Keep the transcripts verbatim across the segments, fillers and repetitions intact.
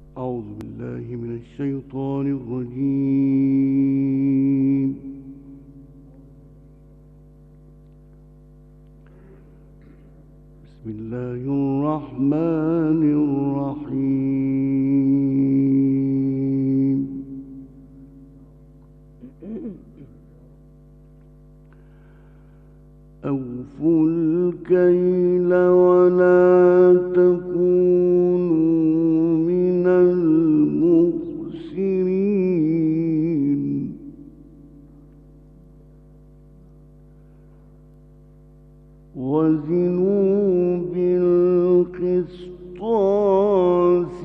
أعوذ بالله من الشيطان الرجيم. بسم الله الرحمن الرحيم. أوفوا الكيل ولا تكونوا من المخسرين. وزنوا بالقسطاس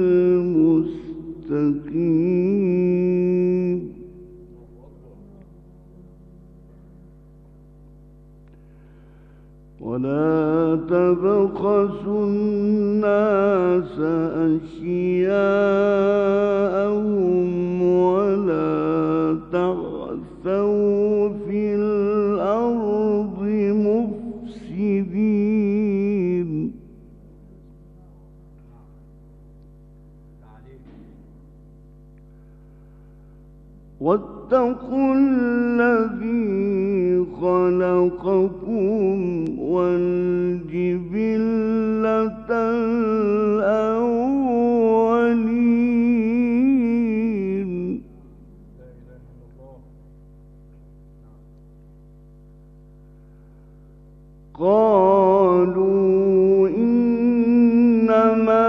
المستقيم. ولا تبخسوا الناس أشياءهم ولا تعثوا في الأرض مفسدين. واتقوا الذي خلقكم والجبلة الأولين. قالوا إنما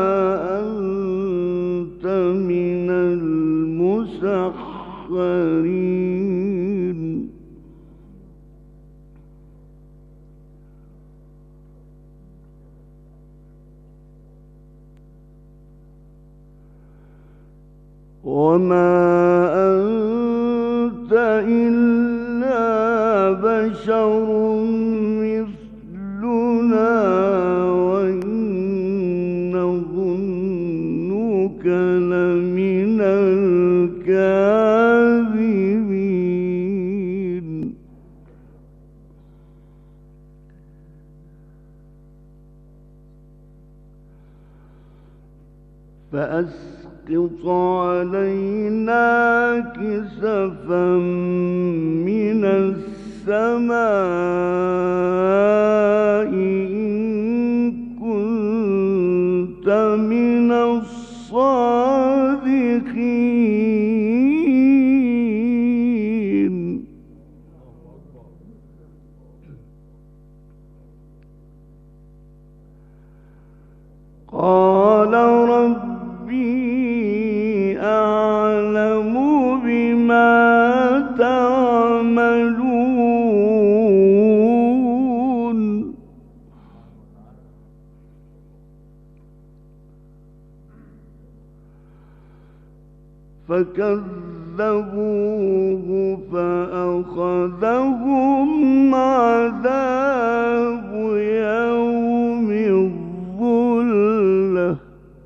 أنت من المسحرين. وما أنت إلا بشر مثلنا وإن نظنك لمن الكاذبين. فأسقط علينا كسفا من السماء إن كنت من الصادقين. قال ربي أعلم بما تعملون. فكذبوه فأخذهم عذاب يوم الظلة.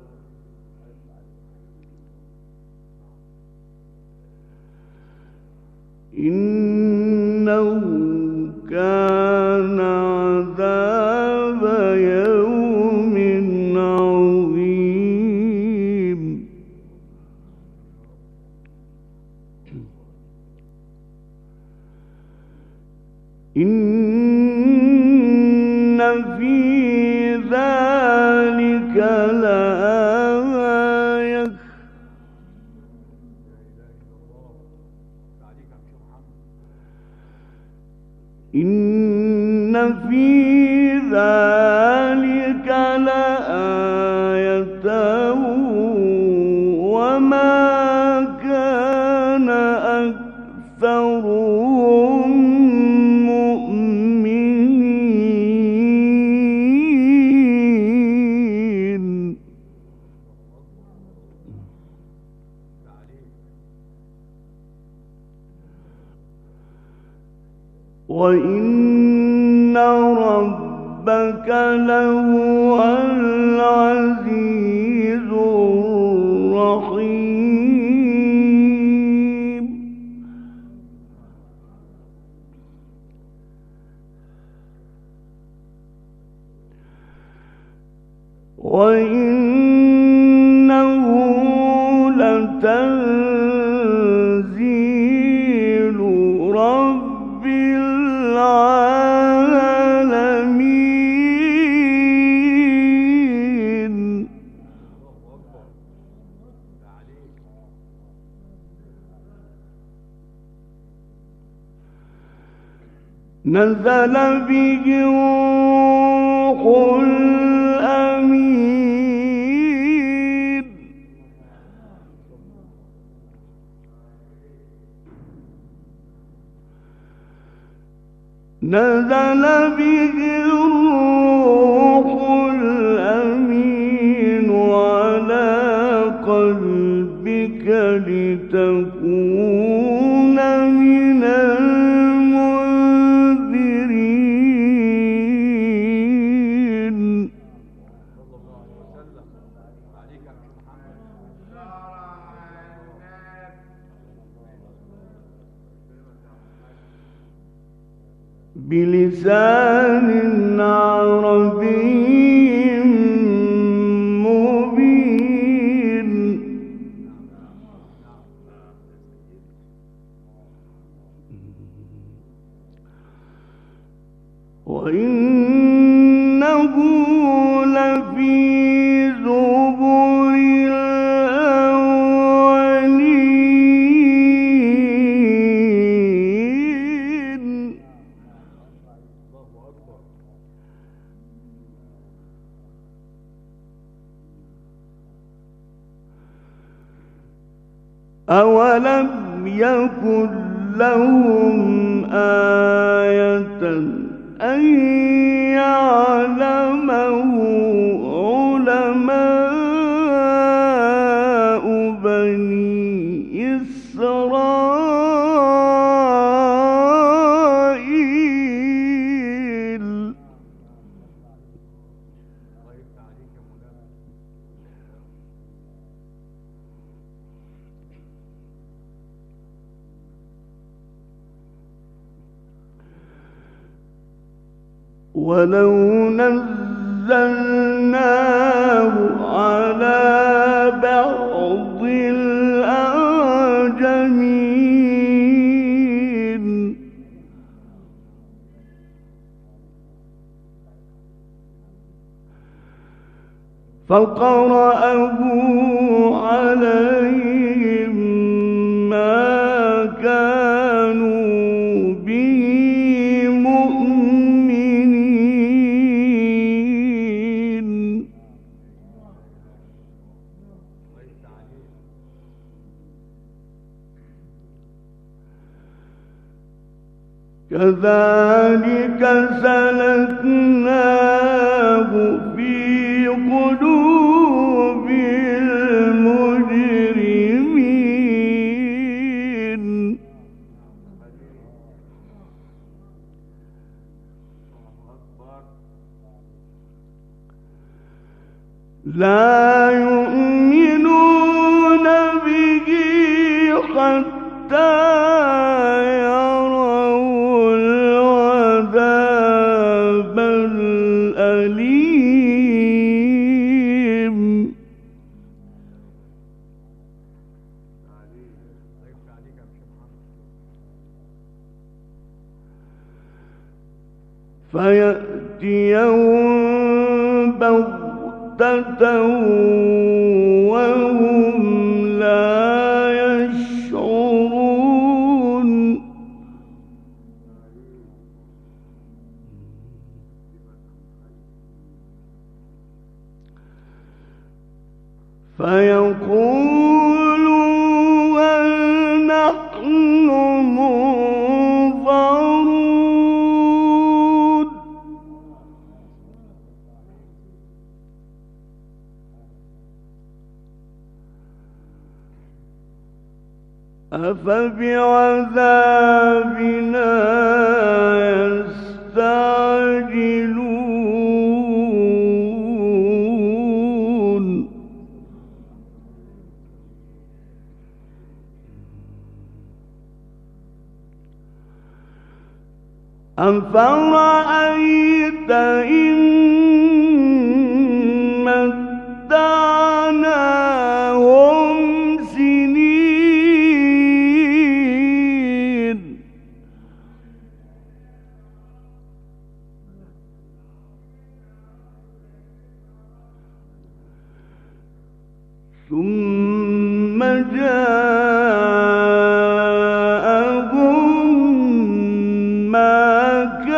إنه كان عذاب يوم عظيم. إن في ذلك لآية. إن في ذلك لآية وما كان أكثرهم مؤمنين. وإن ربك لهو العزيز الرحيم. وإنه نزل به الروح الأمين نزل به الروح الأمين على قلبك لتكون من المنذرين بلسان عربي مبين وإنه لفي زبر الأولين أولم يكن لهم آية أن يعلمه علماء بني إسرائيل ولو نزلناه على بعض الأعجمين فقرأه عليهم ما كانوا به مؤمنين كذلك سلكناه في قلوب المجرمين لا يؤمنون به حتى يروا العذاب الأليم فيأتيهم بغتة وهم لا يشعرون فيقولوا هل نحن منظرون أفبعذابنا يستعجلون أفرأيت إن متعناهم سنين ثم جاءهم ما كانوا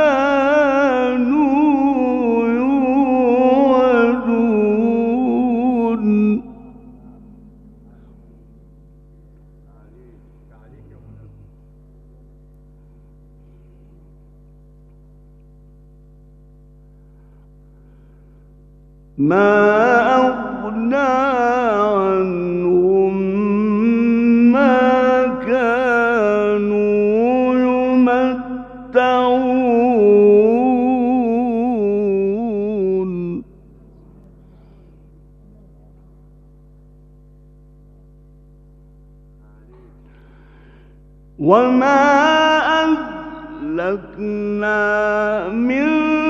ما أغنى عنهم ما كانوا يمتعون وما أهلكنا من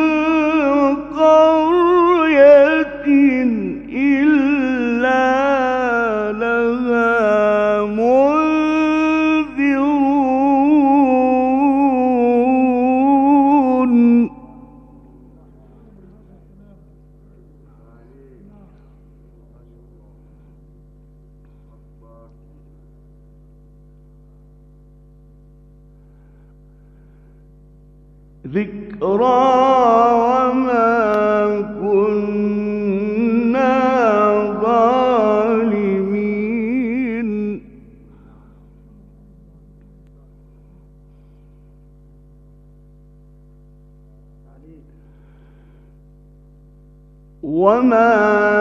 قرية إلا لها منذرون ذكرى وما كنا ظالمين وما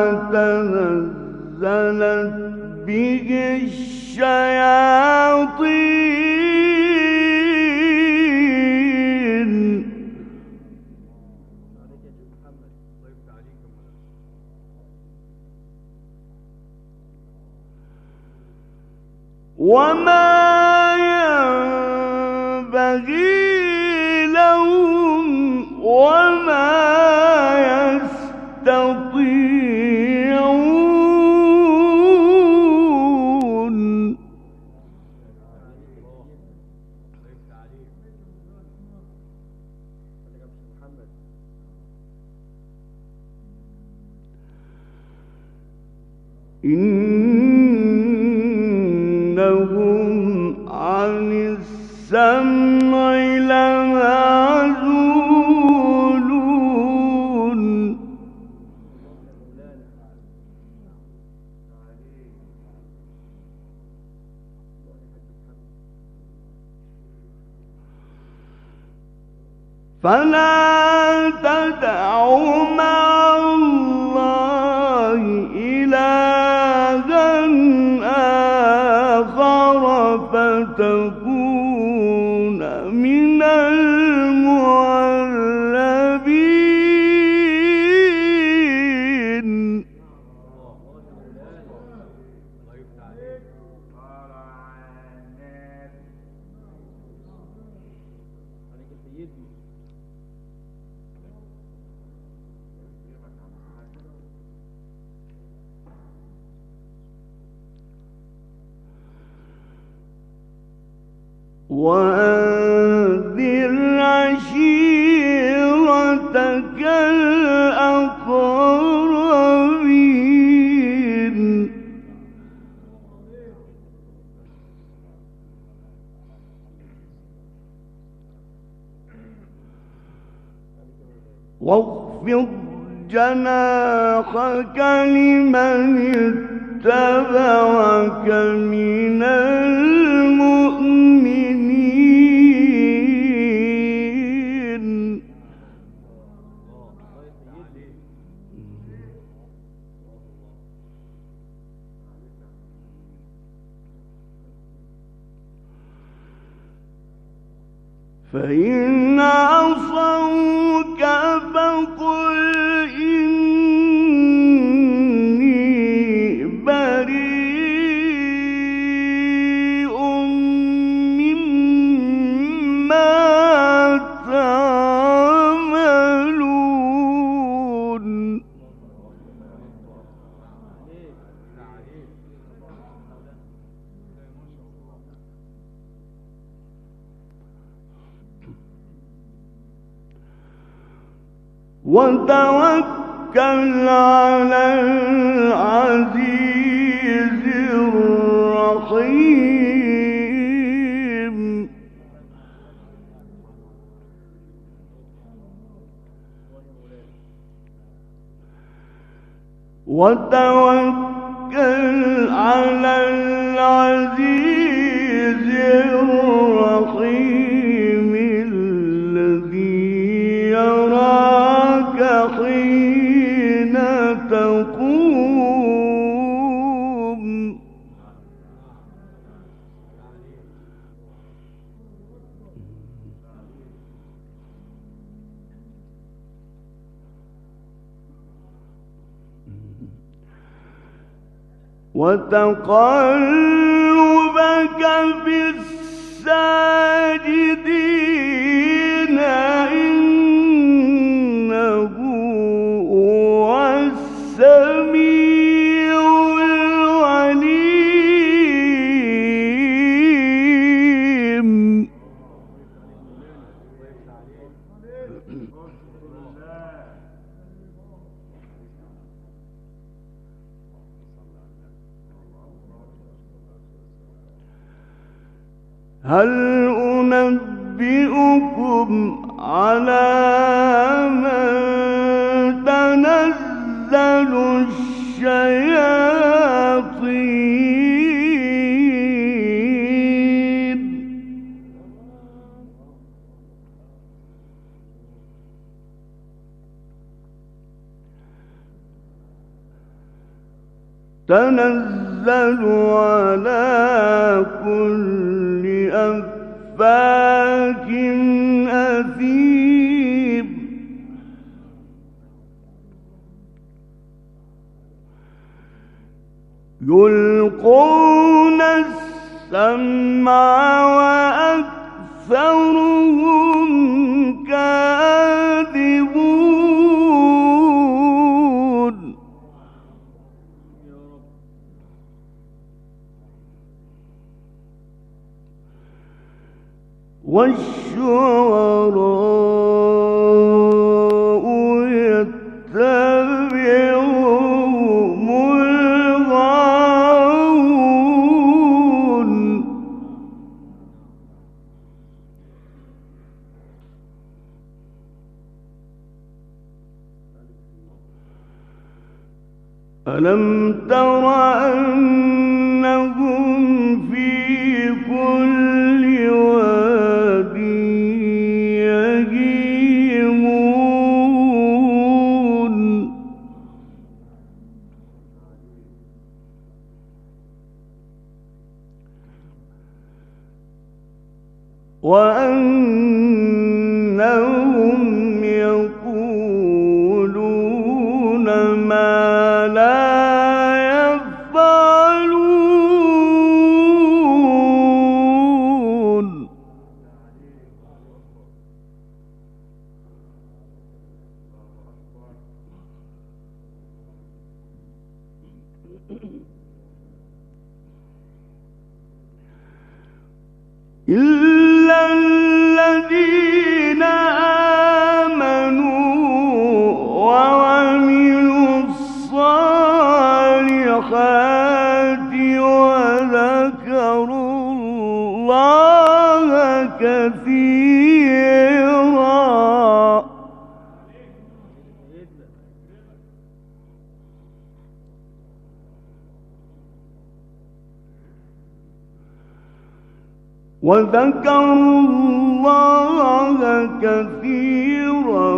تنزلت به الشياطين وما ينبغي لهم وما يستطيعون إنهم عن السمع لمعزولون فلا تدعوا مع الله إلها آخر فتكون من المعذبين وأنذر عشيرتك الأقربين واخفض جناحك لمن اتبعك من المؤمنين فإن عصوك فقل إني بريء مما تعملون وتوكل على العزيز الرحيم وتوكل على العزيز الرحيم الذي يراك حين وتقلبك في الساجدين إنه هو السميع العليم. هل أنبئكم على من تنزل الشياطين؟ تنزل على كل أفاك أثيم يلقون السمع وأكثرهم كاذبون. والشعراء يتبعهم الغاوون. ألم تر أنهم في كل واد يهيمون وأنهم يقولون ما لا يفعلون. إلا الذين آمنوا وعملوا الصالحات وذكروا الله كثيرا وذكروا الله كثيرا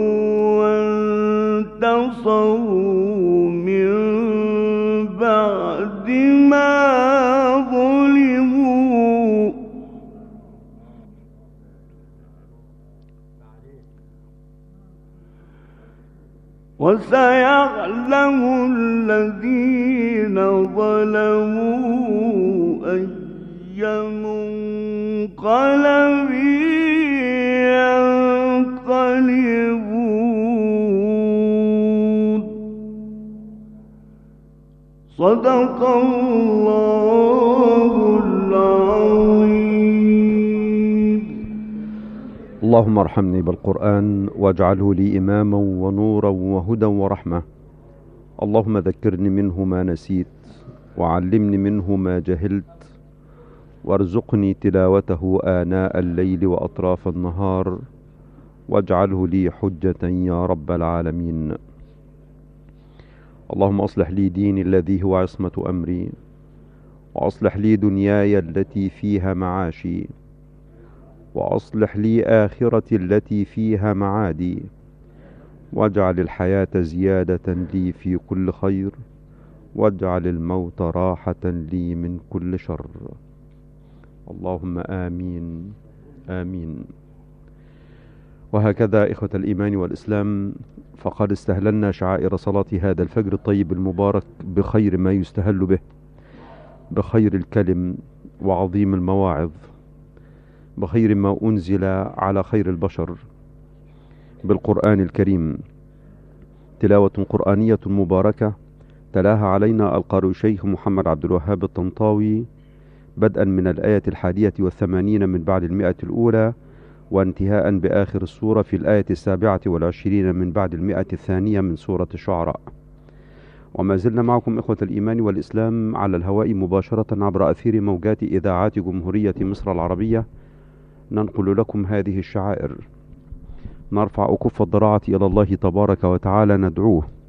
وانتصروا من بعد ما ظلموا وسيعلم الذين ظلموا أي منقلب ينقلبون. صدق الله العظيم. اللهم ارحمني بالقرآن واجعله لي إماما ونورا وهدى ورحمة. اللهم ذكرني منه ما نسيت وعلمني منه ما جهلت وارزقني تلاوته آناء الليل وأطراف النهار واجعله لي حجة يا رب العالمين. اللهم أصلح لي ديني الذي هو عصمة أمري وأصلح لي دنياي التي فيها معاشي وأصلح لي آخرتي التي فيها معادي واجعل الحياة زيادة لي في كل خير واجعل الموت راحة لي من كل شر. اللهم آمين آمين. وهكذا إخوة الإيمان والإسلام، فقد استهللنا شعائر صلاة هذا الفجر الطيب المبارك بخير ما يستهل به، بخير الكلم وعظيم المواعظ، بخير ما أنزل على خير البشر، بالقرآن الكريم، تلاوة قرآنية مباركة تلاها علينا القارئ الشيخ محمد عبد الوهاب الطنطاوي، بدءا من الآية الحادية والثمانين من بعد المئة الأولى، وانتهاء بآخر السورة في الآية السابعة والعشرين من بعد المئة الثانية من سورة الشعراء. وما زلنا معكم إخوة الإيمان والإسلام على الهواء مباشرة عبر أثير موجات إذاعات جمهورية مصر العربية، ننقل لكم هذه الشعائر، نرفع أكف الضراعة إلى الله تبارك وتعالى ندعوه